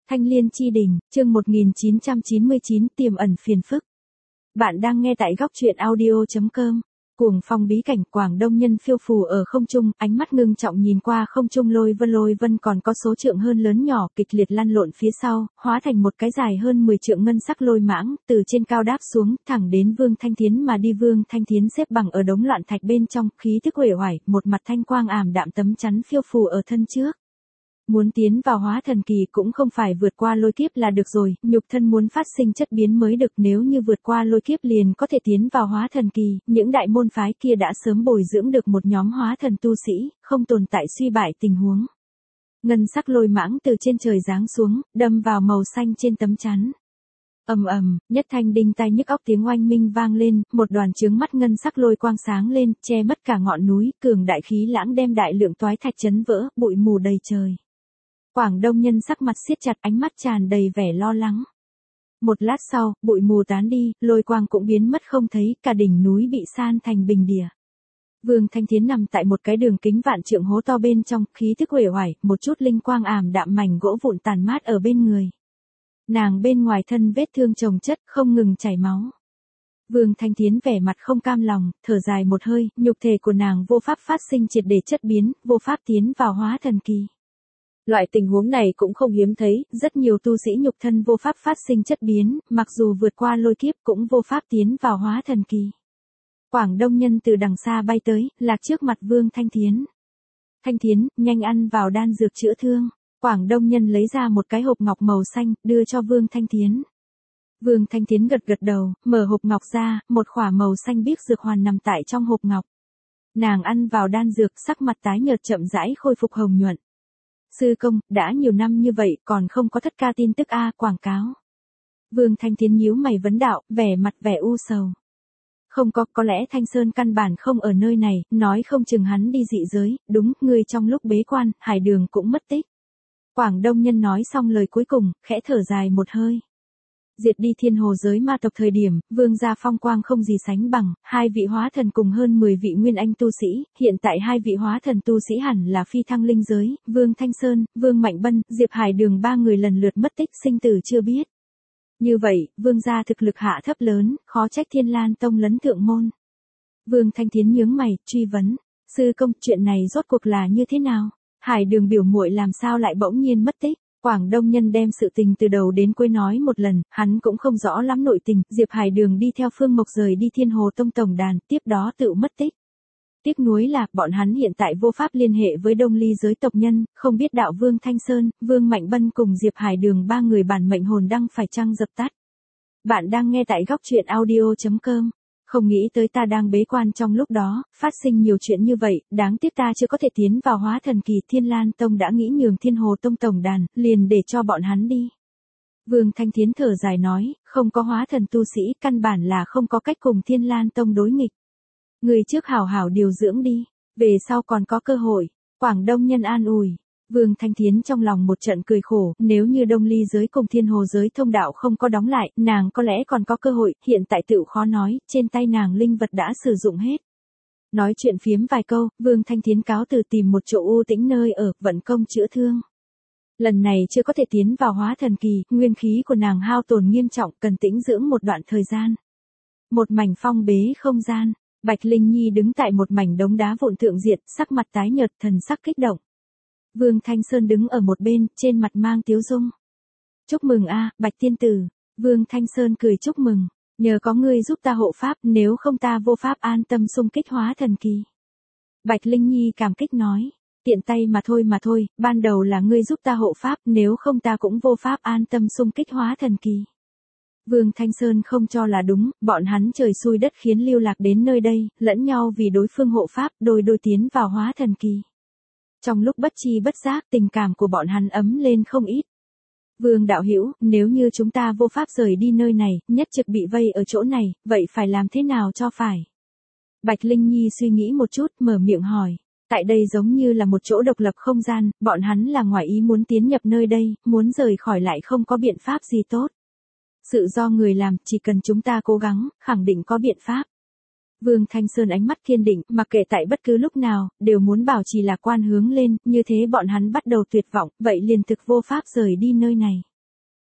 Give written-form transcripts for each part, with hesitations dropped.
Thanh Liên Chi Đình, chương 1999 tiềm ẩn phiền phức. Bạn đang nghe tại góc truyện audio.com. Cuồng phong bí cảnh, Quảng Đông Nhân phiêu phù ở không trung, ánh mắt ngưng trọng nhìn qua không trung lôi vân còn có số trượng hơn lớn nhỏ kịch liệt lăn lộn phía sau, hóa thành một cái dài hơn 10 trượng ngân sắc lôi mãng, từ trên cao đáp xuống, thẳng đến Vương Thanh Thiến mà đi. Vương Thanh Thiến xếp bằng ở đống loạn thạch bên trong, khí tức uể oải, một mặt thanh quang ảm đạm tấm chắn phiêu phù ở thân trước. Muốn tiến vào hóa thần kỳ cũng không phải vượt qua lôi kiếp là được rồi, nhục thân muốn phát sinh chất biến mới được, nếu như vượt qua lôi kiếp liền có thể tiến vào hóa thần kỳ, những đại môn phái kia đã sớm bồi dưỡng được một nhóm hóa thần tu sĩ, không tồn tại suy bại tình huống. Ngân sắc lôi mãng từ trên trời giáng xuống, đâm vào màu xanh trên tấm chắn. Ầm ầm, nhất thanh đinh tai nhức óc tiếng oanh minh vang lên, một đoàn chướng mắt ngân sắc lôi quang sáng lên, che mất cả ngọn núi, cường đại khí lãng đem đại lượng toái thạch chấn vỡ, bụi mù đầy trời. Quảng Đông Nhân sắc mặt siết chặt, ánh mắt tràn đầy vẻ lo lắng. Một lát sau, bụi mù tán đi, lôi quang cũng biến mất không thấy, cả đỉnh núi bị san thành bình địa. Vương Thanh Thiến nằm tại một cái đường kính vạn trượng hố to bên trong, khí thức uể oải, một chút linh quang ảm đạm, mảnh gỗ vụn tàn mát ở bên người. Nàng bên ngoài thân vết thương chồng chất, không ngừng chảy máu. Vương Thanh Thiến vẻ mặt không cam lòng, thở dài một hơi, nhục thể của nàng vô pháp phát sinh triệt để chất biến, vô pháp tiến vào hóa thần kỳ. Loại tình huống này cũng không hiếm thấy, rất nhiều tu sĩ nhục thân vô pháp phát sinh chất biến, mặc dù vượt qua lôi kiếp cũng vô pháp tiến vào hóa thần kỳ. Quảng Đông Nhân từ đằng xa bay tới, lạc trước mặt Vương Thanh Thiến. Thanh Thiến, nhanh ăn vào đan dược chữa thương. Quảng Đông Nhân lấy ra một cái hộp ngọc màu xanh, đưa cho Vương Thanh Thiến. Vương Thanh Thiến gật gật đầu, mở hộp ngọc ra, một khỏa màu xanh biếc dược hoàn nằm tại trong hộp ngọc. Nàng ăn vào đan dược, sắc mặt tái nhợt chậm rãi khôi phục hồng nhuận. Sư công, đã nhiều năm như vậy còn không có thất ca tin tức quảng cáo. Vương Thanh Thiến nhíu mày vấn đạo, vẻ mặt vẻ u sầu. Không có lẽ Thanh Sơn căn bản không ở nơi này, nói không chừng hắn đi dị giới, đúng, ngươi trong lúc bế quan, Hải Đường cũng mất tích. Quảng Đông Nhân nói xong lời cuối cùng, khẽ thở dài một hơi. Diệt đi thiên hồ giới ma tộc thời điểm, vương gia phong quang không gì sánh bằng, 2 vị hóa thần cùng hơn 10 vị nguyên anh tu sĩ, hiện tại 2 vị hóa thần tu sĩ hẳn là phi thăng linh giới, Vương Thanh Sơn, Vương Mạnh Bân, Diệp Hải Đường 3 người lần lượt mất tích, sinh tử chưa biết. Như vậy, vương gia thực lực hạ thấp lớn, khó trách Thiên Lan Tông lấn thượng môn. Vương Thanh Thiến nhướng mày, truy vấn, sư công, chuyện này rốt cuộc là như thế nào? Hải Đường biểu muội làm sao lại bỗng nhiên mất tích? Quảng Đông Nhân đem sự tình từ đầu đến cuối nói một lần, hắn cũng không rõ lắm nội tình, Diệp Hải Đường đi theo Phương Mộc rời đi Thiên Hồ Tông tổng đàn, tiếp đó tự mất tích. Tiếc nuối là, bọn hắn hiện tại vô pháp liên hệ với Đông Ly giới tộc nhân, không biết đạo Vương Thanh Sơn, Vương Mạnh Bân cùng Diệp Hải Đường 3 người bản mệnh hồn đăng phải chăng dập tắt. Bạn đang nghe tại góc truyện audio.com. Không nghĩ tới ta đang bế quan trong lúc đó, phát sinh nhiều chuyện như vậy, đáng tiếc ta chưa có thể tiến vào hóa thần kỳ. Thiên Lan Tông đã nghĩ nhường Thiên Hồ Tông tổng đàn, liền để cho bọn hắn đi. Vương Thanh Thiến thở dài nói, không có hóa thần tu sĩ, căn bản là không có cách cùng Thiên Lan Tông đối nghịch. Người trước hảo hảo điều dưỡng đi, về sau còn có cơ hội. Quảng Đông Nhân an ủi. Vương Thanh Thiến trong lòng một trận cười khổ, nếu như Đông Ly giới cùng Thiên Hồ giới thông đạo không có đóng lại, nàng có lẽ còn có cơ hội, hiện tại tựu khó nói, trên tay nàng linh vật đã sử dụng hết. Nói chuyện phiếm vài câu, Vương Thanh Thiến cáo từ tìm một chỗ u tĩnh nơi ở, vận công chữa thương. Lần này chưa có thể tiến vào hóa thần kỳ, nguyên khí của nàng hao tổn nghiêm trọng, cần tĩnh dưỡng một đoạn thời gian. Một mảnh phong bế không gian, Bạch Linh Nhi đứng tại một mảnh đống đá vụn thượng diện, sắc mặt tái nhợt, thần sắc kích động. Vương Thanh Sơn đứng ở một bên, trên mặt mang tiếu dung. Chúc mừng Bạch tiên tử. Vương Thanh Sơn cười chúc mừng. Nhờ có ngươi giúp ta hộ pháp, nếu không ta vô pháp an tâm xung kích hóa thần kỳ. Bạch Linh Nhi cảm kích nói. Tiện tay mà thôi, ban đầu là ngươi giúp ta hộ pháp, nếu không ta cũng vô pháp an tâm xung kích hóa thần kỳ. Vương Thanh Sơn không cho là đúng, bọn hắn trời xui đất khiến lưu lạc đến nơi đây, lẫn nhau vì đối phương hộ pháp, đôi tiến vào hóa thần kỳ. Trong lúc bất chi bất giác, tình cảm của bọn hắn ấm lên không ít. Vương đạo hữu, nếu như chúng ta vô pháp rời đi nơi này, nhất trực bị vây ở chỗ này, vậy phải làm thế nào cho phải? Bạch Linh Nhi suy nghĩ một chút, mở miệng hỏi. Tại đây giống như là một chỗ độc lập không gian, bọn hắn là ngoài ý muốn tiến nhập nơi đây, muốn rời khỏi lại không có biện pháp gì tốt. Sự do người làm, chỉ cần chúng ta cố gắng, khẳng định có biện pháp. Vương Thanh Sơn ánh mắt kiên định, mặc kệ tại bất cứ lúc nào, đều muốn bảo trì lạc quan hướng lên, như thế bọn hắn bắt đầu tuyệt vọng, vậy liền thực vô pháp rời đi nơi này.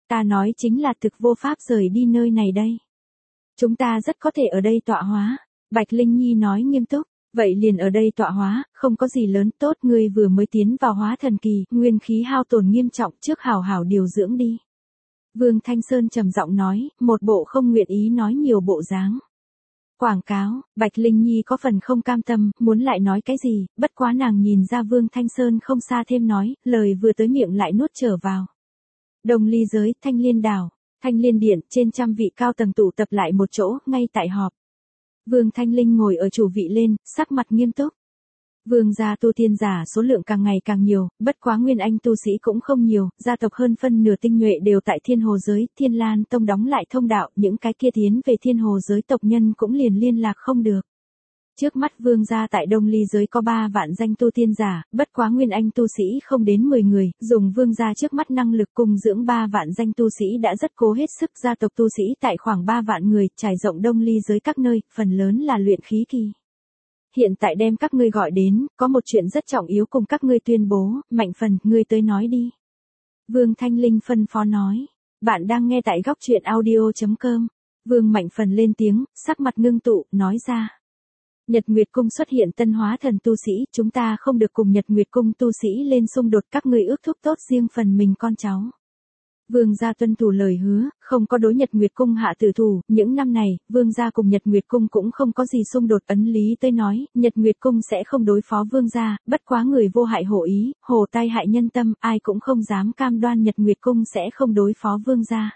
Ta nói chính là thực vô pháp rời đi nơi này đây. Chúng ta rất có thể ở đây tọa hóa. Bạch Linh Nhi nói nghiêm túc. Vậy liền ở đây tọa hóa, không có gì lớn tốt, ngươi vừa mới tiến vào hóa thần kỳ, nguyên khí hao tổn nghiêm trọng, trước hảo hảo điều dưỡng đi. Vương Thanh Sơn trầm giọng nói, một bộ không nguyện ý nói nhiều bộ dáng. Quảng cáo, Bạch Linh Nhi có phần không cam tâm, muốn lại nói cái gì, bất quá nàng nhìn ra Vương Thanh Sơn không xa thêm nói, lời vừa tới miệng lại nuốt trở vào. Đồng ly giới, Thanh Liên đảo, Thanh Liên điện, trên trăm vị cao tầng tụ tập lại một chỗ, ngay tại họp. Vương Thanh Linh ngồi ở chủ vị lên, sắc mặt nghiêm túc. Vương gia tu tiên giả số lượng càng ngày càng nhiều, bất quá nguyên anh tu sĩ cũng không nhiều, gia tộc hơn phân nửa tinh nhuệ đều tại Thiên Hồ giới, Thiên Lan Tông đóng lại thông đạo, những cái kia tiến về Thiên Hồ giới tộc nhân cũng liền liên lạc không được. Trước mắt vương gia tại Đông Ly giới có 3 vạn danh tu tiên giả, bất quá nguyên anh tu sĩ không đến 10 người, dùng vương gia trước mắt năng lực cung dưỡng 3 vạn danh tu sĩ đã rất cố hết sức, gia tộc tu sĩ tại khoảng 3 vạn người, trải rộng Đông Ly giới các nơi, phần lớn là luyện khí kỳ. Hiện tại đem các ngươi gọi đến, có một chuyện rất trọng yếu cùng các ngươi tuyên bố, Mạnh Phần, ngươi tới nói đi. Vương Thanh Linh phân phó nói, bạn đang nghe tại góc truyện audio.com. Vương Mạnh Phần lên tiếng, sắc mặt ngưng tụ, nói ra. Nhật Nguyệt Cung xuất hiện tân hóa thần tu sĩ, chúng ta không được cùng Nhật Nguyệt Cung tu sĩ lên xung đột, các ngươi ước thúc tốt riêng phần mình con cháu. Vương gia tuân thủ lời hứa, không có đối Nhật Nguyệt Cung hạ tử thủ, những năm này, Vương gia cùng Nhật Nguyệt Cung cũng không có gì xung đột, ấn lý tới nói, Nhật Nguyệt Cung sẽ không đối phó Vương gia, bất quá người vô hại hổ ý, hồ tai hại nhân tâm, ai cũng không dám cam đoan Nhật Nguyệt Cung sẽ không đối phó Vương gia.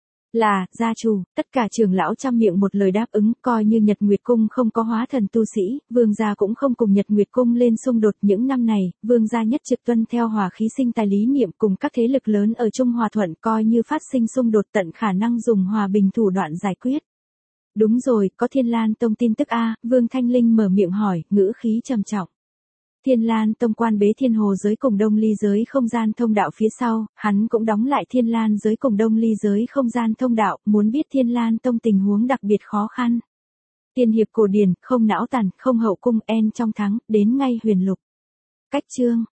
Là, gia chủ, tất cả trưởng lão trăm miệng một lời đáp ứng, coi như Nhật Nguyệt Cung không có hóa thần tu sĩ, Vương gia cũng không cùng Nhật Nguyệt Cung lên xung đột. Những năm này, Vương gia nhất trực tuân theo hòa khí sinh tài lý niệm, cùng các thế lực lớn ở chung hòa thuận, coi như phát sinh xung đột tận khả năng dùng hòa bình thủ đoạn giải quyết. Đúng rồi, có Thiên Lan Tông tin tức a? Vương Thanh Linh mở miệng hỏi, ngữ khí trầm trọng. Thiên Lan Tông quan bế Thiên Hồ giới cùng Đông Ly giới không gian thông đạo phía sau, hắn cũng đóng lại Thiên Lan giới cùng Đông Ly giới không gian thông đạo, muốn biết Thiên Lan Tông tình huống đặc biệt khó khăn. Tiên hiệp cổ điển, không não tàn, không hậu cung, en trong thắng, đến ngay huyền lục. Cách chương,